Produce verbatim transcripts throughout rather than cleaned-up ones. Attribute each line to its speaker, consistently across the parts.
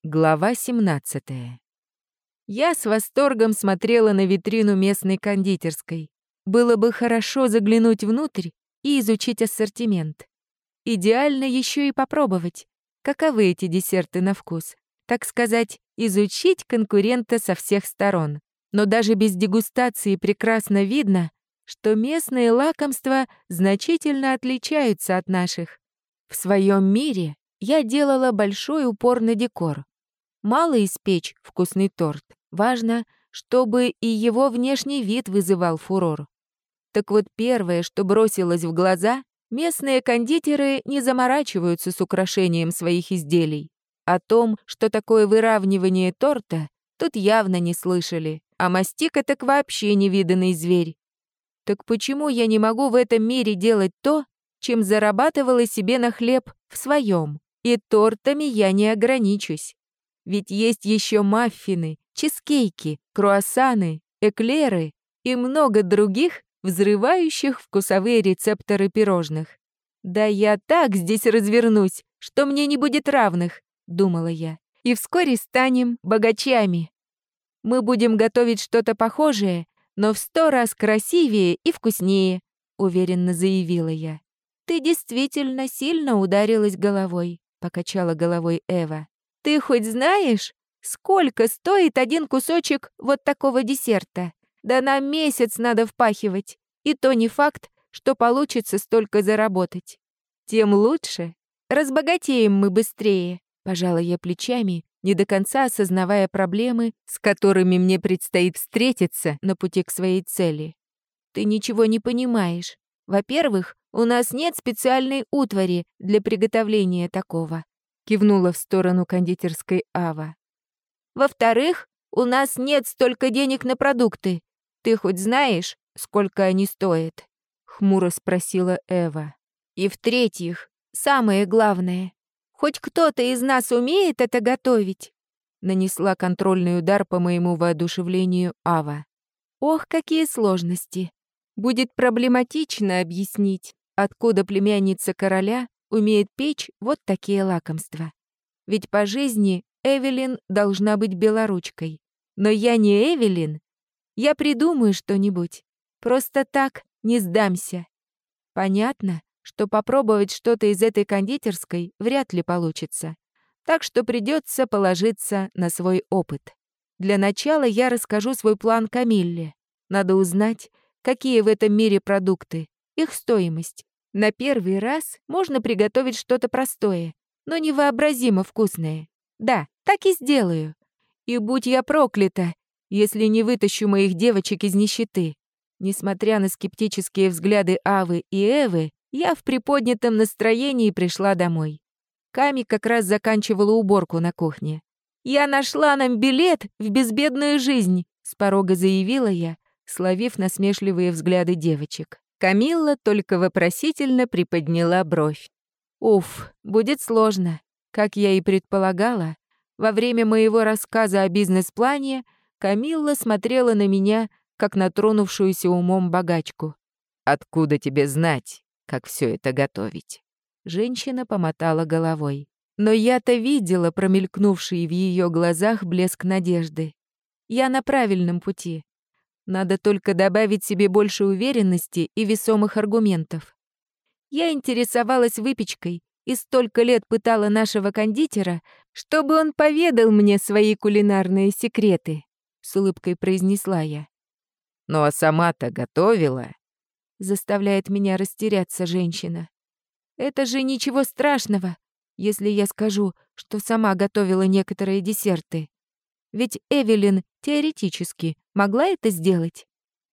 Speaker 1: Глава семнадцатая. Я с восторгом смотрела на витрину местной кондитерской. Было бы хорошо заглянуть внутрь и изучить ассортимент. Идеально еще и попробовать, каковы эти десерты на вкус. Так сказать, изучить конкурента со всех сторон. Но даже без дегустации прекрасно видно, что местные лакомства значительно отличаются от наших. В своем мире я делала большой упор на декор. Мало испечь вкусный торт. Важно, чтобы и его внешний вид вызывал фурор. Так вот, первое, что бросилось в глаза, местные кондитеры не заморачиваются с украшением своих изделий. О том, что такое выравнивание торта, тут явно не слышали, а мастика так вообще невиданный зверь. Так почему я не могу в этом мире делать то, чем зарабатывала себе на хлеб в своем? И тортами я не ограничусь. Ведь есть еще маффины, чизкейки, круассаны, эклеры и много других взрывающих вкусовые рецепторы пирожных. «Да я так здесь развернусь, что мне не будет равных», — думала я. «И вскоре станем богачами. Мы будем готовить что-то похожее, но в сто раз красивее и вкуснее», — уверенно заявила я. «Ты действительно сильно ударилась головой», — покачала головой Эва. «Ты хоть знаешь, сколько стоит один кусочек вот такого десерта? Да нам месяц надо впахивать, и то не факт, что получится столько заработать. Тем лучше. Разбогатеем мы быстрее», — пожала я плечами, не до конца осознавая проблемы, с которыми мне предстоит встретиться на пути к своей цели. «Ты ничего не понимаешь. Во-первых, у нас нет специальной утвари для приготовления такого», — кивнула в сторону кондитерской Ава. «Во-вторых, у нас нет столько денег на продукты. Ты хоть знаешь, сколько они стоят?» — хмуро спросила Эва. «И в-третьих, самое главное, хоть кто-то из нас умеет это готовить?» Нанесла контрольный удар по моему воодушевлению Ава. «Ох, какие сложности! Будет проблематично объяснить, откуда племянница короля умеет печь вот такие лакомства. Ведь по жизни Эвелин должна быть белоручкой. Но я не Эвелин. Я придумаю что-нибудь. Просто так не сдамся. Понятно, что попробовать что-то из этой кондитерской вряд ли получится. Так что придется положиться на свой опыт. Для начала я расскажу свой план Камилле. Надо узнать, какие в этом мире продукты, их стоимость. На первый раз можно приготовить что-то простое, но невообразимо вкусное. Да, так и сделаю. И будь я проклята, если не вытащу моих девочек из нищеты. Несмотря на скептические взгляды Авы и Эвы, я в приподнятом настроении пришла домой. Ками как раз заканчивала уборку на кухне. «Я нашла нам билет в безбедную жизнь», — с порога заявила я, словив насмешливые взгляды девочек. Камилла только вопросительно приподняла бровь. Уф, будет сложно. Как я и предполагала, во время моего рассказа о бизнес-плане Камилла смотрела на меня, как на тронувшуюся умом богачку. «Откуда тебе знать, как все это готовить?» Женщина помотала головой. Но я-то видела промелькнувший в ее глазах блеск надежды. Я на правильном пути. Надо только добавить себе больше уверенности и весомых аргументов. Я интересовалась выпечкой и столько лет пытала нашего кондитера, чтобы он поведал мне свои кулинарные секреты, с улыбкой произнесла я. «Ну а сама-то готовила?» Заставляет меня растеряться женщина. «Это же ничего страшного, если я скажу, что сама готовила некоторые десерты. Ведь Эвелин теоретически могла это сделать».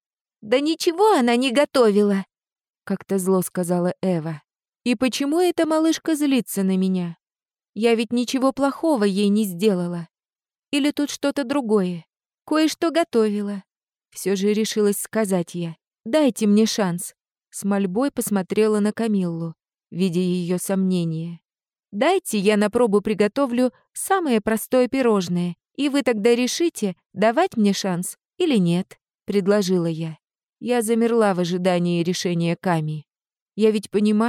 Speaker 1: «Да ничего она не готовила», — как-то зло сказала Эва. «И почему эта малышка злится на меня? Я ведь ничего плохого ей не сделала. Или тут что-то другое? Кое-что готовила». Все же решилась сказать я. «Дайте мне шанс». С мольбой посмотрела на Камиллу, видя ее сомнения. «Дайте я на пробу приготовлю самое простое пирожное, и вы тогда решите, давать мне шанс или нет», — предложила я. Я замерла в ожидании решения Ками. Я ведь понимаю,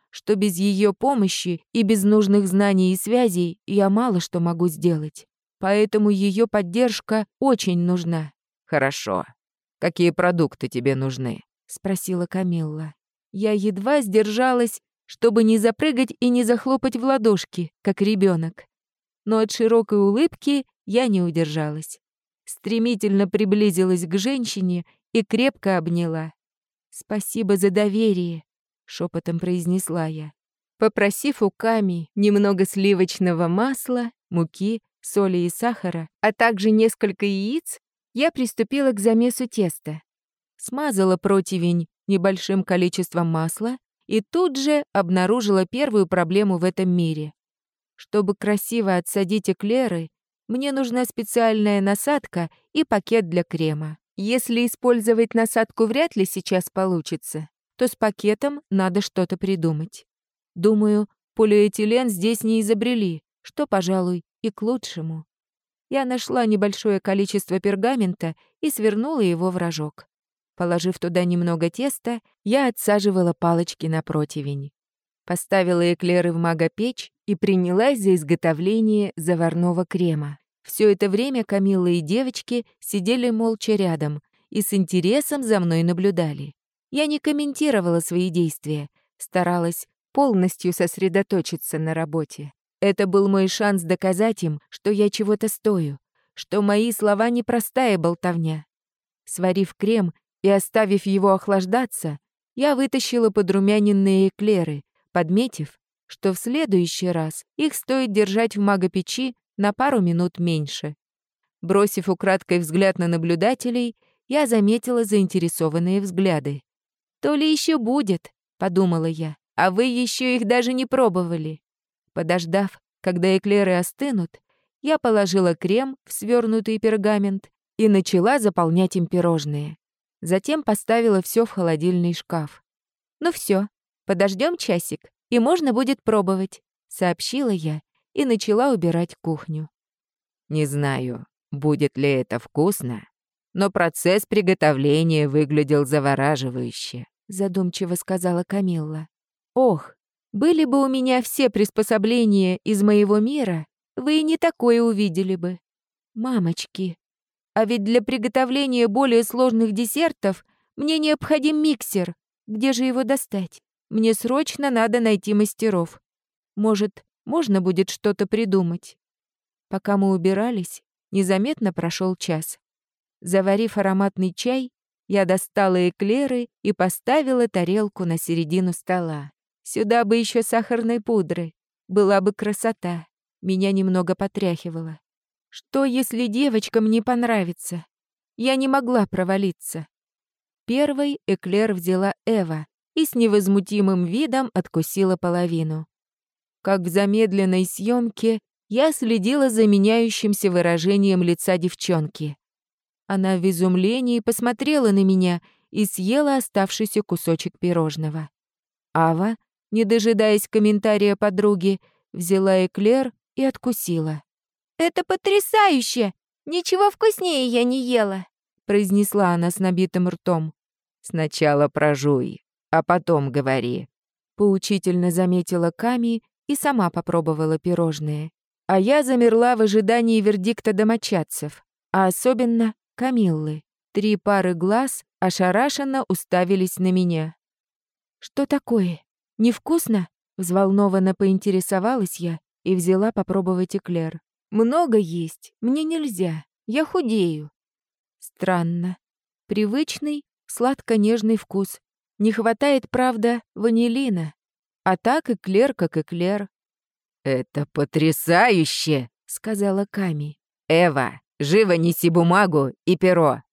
Speaker 1: что без ее помощи и без нужных знаний и связей я мало что могу сделать. Поэтому ее поддержка очень нужна.
Speaker 2: Хорошо. Какие продукты тебе нужны?
Speaker 1: Спросила Камилла. Я едва сдержалась, чтобы не запрыгать и не захлопать в ладошки, как ребенок. Но от широкой улыбки я не удержалась. Стремительно приблизилась к женщине и крепко обняла. «Спасибо за доверие», — шепотом произнесла я. Попросив у Ками немного сливочного масла, муки, соли и сахара, а также несколько яиц, я приступила к замесу теста. Смазала противень небольшим количеством масла и тут же обнаружила первую проблему в этом мире. Чтобы красиво отсадить эклеры, мне нужна специальная насадка и пакет для крема. Если использовать насадку вряд ли сейчас получится, то с пакетом надо что-то придумать. Думаю, полиэтилен здесь не изобрели, что, пожалуй, и к лучшему. Я нашла небольшое количество пергамента и свернула его в рожок. Положив туда немного теста, я отсаживала палочки на противень. Поставила эклеры в магопечь и принялась за изготовление заварного крема. Все это время Камилла и девочки сидели молча рядом и с интересом за мной наблюдали. Я не комментировала свои действия, старалась полностью сосредоточиться на работе. Это был мой шанс доказать им, что я чего-то стою, что мои слова не простая болтовня. Сварив крем и оставив его охлаждаться, я вытащила подрумяненные эклеры, подметив, что в следующий раз их стоит держать в магопечи на пару минут меньше. Бросив украдкой взгляд на наблюдателей, я заметила заинтересованные взгляды. «То ли еще будет», — подумала я, «а вы еще их даже не пробовали». Подождав, когда эклеры остынут, я положила крем в свернутый пергамент и начала заполнять им пирожные. Затем поставила все в холодильный шкаф. «Ну все, подождем часик, и можно будет пробовать», — сообщила я и начала убирать кухню.
Speaker 2: Не знаю, будет ли это вкусно, но процесс приготовления выглядел завораживающе,
Speaker 1: задумчиво сказала Камилла. Ох, были бы у меня все приспособления из моего мира, вы и не такое увидели бы. Мамочки, а ведь для приготовления более сложных десертов мне необходим миксер. Где же его достать? Мне срочно надо найти мастеров. Может, можно будет что-то придумать. Пока мы убирались, незаметно прошел час. Заварив ароматный чай, я достала эклеры и поставила тарелку на середину стола. Сюда бы еще сахарной пудры. Была бы красота. Меня немного потряхивало. Что, если девочкам не понравится? Я не могла провалиться. Первой эклер взяла Эва и с невозмутимым видом откусила половину. Как в замедленной съемке, я следила за меняющимся выражением лица девчонки. Она в изумлении посмотрела на меня и съела оставшийся кусочек пирожного. Ава, не дожидаясь комментария подруги, взяла эклер и откусила. «Это потрясающе! Ничего вкуснее я не ела!» произнесла она с набитым ртом.
Speaker 2: «Сначала прожуй, а потом говори»,
Speaker 1: поучительно заметила Ками и сама попробовала пирожные. А я замерла в ожидании вердикта домочадцев, а особенно Камиллы. Три пары глаз ошарашенно уставились на меня. «Что такое? Невкусно?» Взволнованно поинтересовалась я и взяла попробовать эклер. «Много есть, мне нельзя, я худею». Странно. Привычный, сладко-нежный вкус. Не хватает, правда, ванилина. А так эклер как эклер.
Speaker 2: «Это потрясающе!» —
Speaker 1: сказала Ками.
Speaker 2: «Эва, живо неси бумагу и перо.